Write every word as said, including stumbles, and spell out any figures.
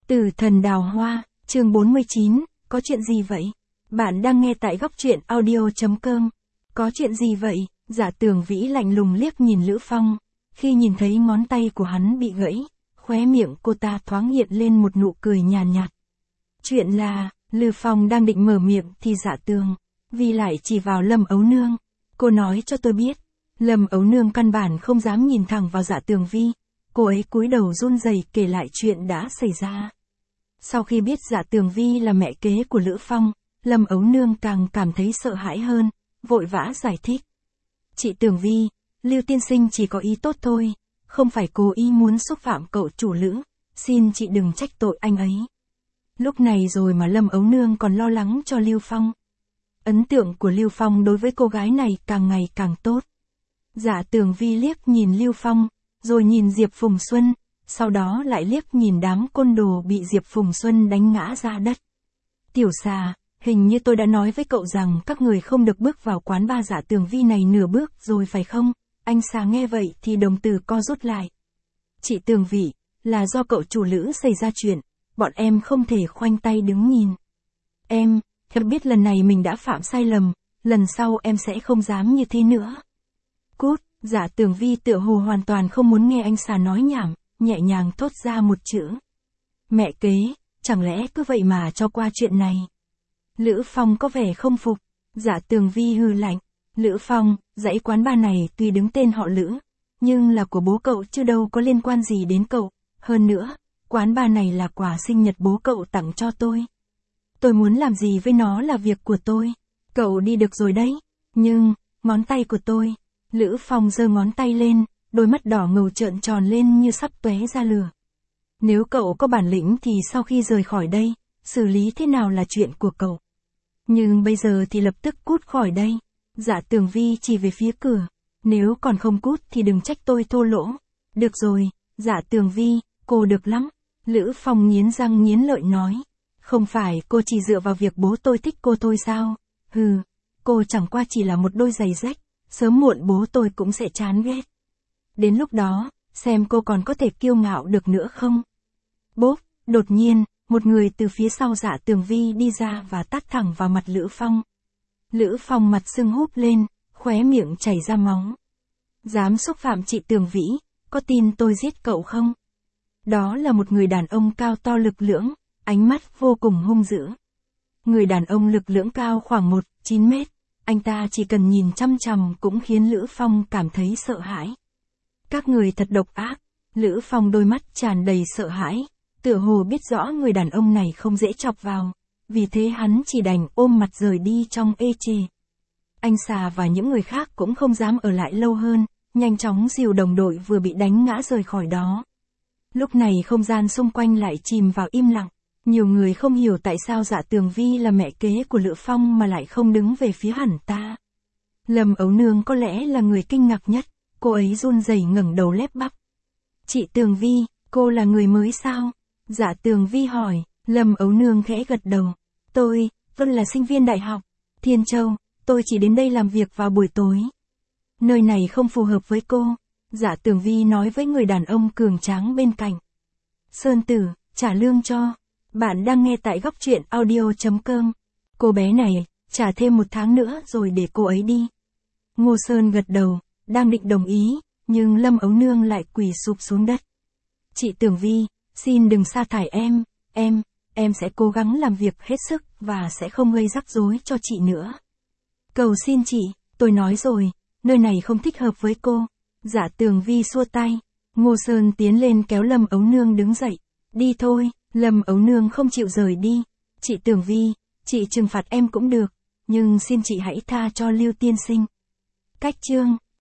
Tử thần đào hoa, chương bốn mươi chín, có chuyện gì vậy? Bạn đang nghe tại góc truyện audio chấm com. Có chuyện gì vậy? Dạ Tường Vĩ lạnh lùng liếc nhìn Lữ Phong. Khi nhìn thấy ngón tay của hắn bị gãy, khóe miệng cô ta thoáng hiện lên một nụ cười nhàn nhạt, nhạt. Chuyện là, Lữ Phong đang định mở miệng thì Dạ Tường Vi lại chỉ vào Lâm Ấu Nương. Cô nói cho tôi biết. Lâm Ấu Nương căn bản không dám nhìn thẳng vào Dạ Tường Vi. Cô ấy cúi đầu run rẩy kể lại chuyện đã xảy ra. Sau khi biết Dạ Tường Vi là mẹ kế của Lữ Phong, Lâm Ấu Nương càng cảm thấy sợ hãi hơn, vội vã giải thích. Chị Tường Vi, Lưu tiên sinh chỉ có ý tốt thôi, không phải cố ý muốn xúc phạm cậu chủ Lữ, xin chị đừng trách tội anh ấy. Lúc này rồi mà Lâm Ấu Nương còn lo lắng cho Lưu Phong. Ấn tượng của Lưu Phong đối với cô gái này càng ngày càng tốt. Dạ Tường Vi liếc nhìn Lưu Phong, rồi nhìn Diệp Phùng Xuân, sau đó lại liếc nhìn đám côn đồ bị Diệp Phùng Xuân đánh ngã ra đất. Tiểu Xà, hình như tôi đã nói với cậu rằng các người không được bước vào quán ba Dạ Tường Vi này nửa bước rồi phải không? Anh Xà nghe vậy thì đồng tử co rút lại. Chị Tường Vi, là do cậu chủ Lữ xảy ra chuyện, bọn em không thể khoanh tay đứng nhìn. Em, em biết lần này mình đã phạm sai lầm, lần sau em sẽ không dám như thế nữa. Cút, Dạ Tường Vi tựa hồ hoàn toàn không muốn nghe anh Xà nói nhảm, nhẹ nhàng thốt ra một chữ. Mẹ kế, chẳng lẽ cứ vậy mà cho qua chuyện này? Lữ Phong có vẻ không phục. Dạ Tường Vi hừ lạnh. Lữ Phong, dãy quán bar này tuy đứng tên họ Lữ, nhưng là của bố cậu chứ đâu có liên quan gì đến cậu. Hơn nữa, quán bar này là quà sinh nhật bố cậu tặng cho tôi. Tôi muốn làm gì với nó là việc của tôi. Cậu đi được rồi đấy. Nhưng, ngón tay của tôi. Lữ Phong giơ ngón tay lên, đôi mắt đỏ ngầu trợn tròn lên như sắp tóe ra lửa. Nếu cậu có bản lĩnh thì sau khi rời khỏi đây, xử lý thế nào là chuyện của cậu. Nhưng bây giờ thì lập tức cút khỏi đây. Dạ Tường Vi chỉ về phía cửa. Nếu còn không cút thì đừng trách tôi thô lỗ. Được rồi, Dạ Tường Vi, cô được lắm. Lữ Phong nghiến răng nghiến lợi nói. Không phải cô chỉ dựa vào việc bố tôi thích cô thôi sao? Hừ, cô chẳng qua chỉ là một đôi giày rách. Sớm muộn bố tôi cũng sẽ chán ghét. Đến lúc đó, xem cô còn có thể kiêu ngạo được nữa không? Bốp, đột nhiên, một người từ phía sau Dạ Tường Vi đi ra và tát thẳng vào mặt Lữ Phong. Lữ Phong mặt sưng húp lên, khóe miệng chảy ra máu. Dám xúc phạm chị Tường Vĩ, có tin tôi giết cậu không? Đó là một người đàn ông cao to lực lưỡng, ánh mắt vô cùng hung dữ. Người đàn ông lực lưỡng cao khoảng một phẩy chín mét, anh ta chỉ cần nhìn chăm chằm cũng khiến Lữ Phong cảm thấy sợ hãi. Các người thật độc ác. Lữ Phong đôi mắt tràn đầy sợ hãi, tựa hồ biết rõ người đàn ông này không dễ chọc vào, vì thế hắn chỉ đành ôm mặt rời đi trong ê chề. Anh Xà và những người khác cũng không dám ở lại lâu hơn, nhanh chóng dìu đồng đội vừa bị đánh ngã rời khỏi đó. Lúc này không gian xung quanh lại chìm vào im lặng, nhiều người không hiểu tại sao Dạ Tường Vi là mẹ kế của Lữ Phong mà lại không đứng về phía hắn ta. Lâm Ấu Nương có lẽ là người kinh ngạc nhất, cô ấy run rẩy ngẩng đầu lép bắp. Chị Tường Vi, cô là người mới sao? Dạ Tường Vi hỏi. Lâm Ấu Nương khẽ gật đầu. Tôi, vẫn là sinh viên đại học Thiên Châu, tôi chỉ đến đây làm việc vào buổi tối. Nơi này không phù hợp với cô. Dạ Tường Vi nói với người đàn ông cường tráng bên cạnh. Sơn Tử, trả lương cho. Bạn đang nghe tại góc truyện audio chấm com. Cô bé này, trả thêm một tháng nữa rồi để cô ấy đi. Ngô Sơn gật đầu, đang định đồng ý, nhưng Lâm Ấu Nương lại quỳ sụp xuống đất. Chị Tường Vi, xin đừng sa thải em, em, em sẽ cố gắng làm việc hết sức và sẽ không gây rắc rối cho chị nữa. Cầu xin chị, tôi nói rồi, nơi này không thích hợp với cô. Dạ Tường Vi xua tay. Ngô Sơn tiến lên kéo Lâm Ấu Nương đứng dậy. Đi thôi. Lâm Ấu Nương không chịu rời đi. Chị Tường Vi, chị trừng phạt em cũng được, nhưng xin chị hãy tha cho Lưu tiên sinh. Cách chương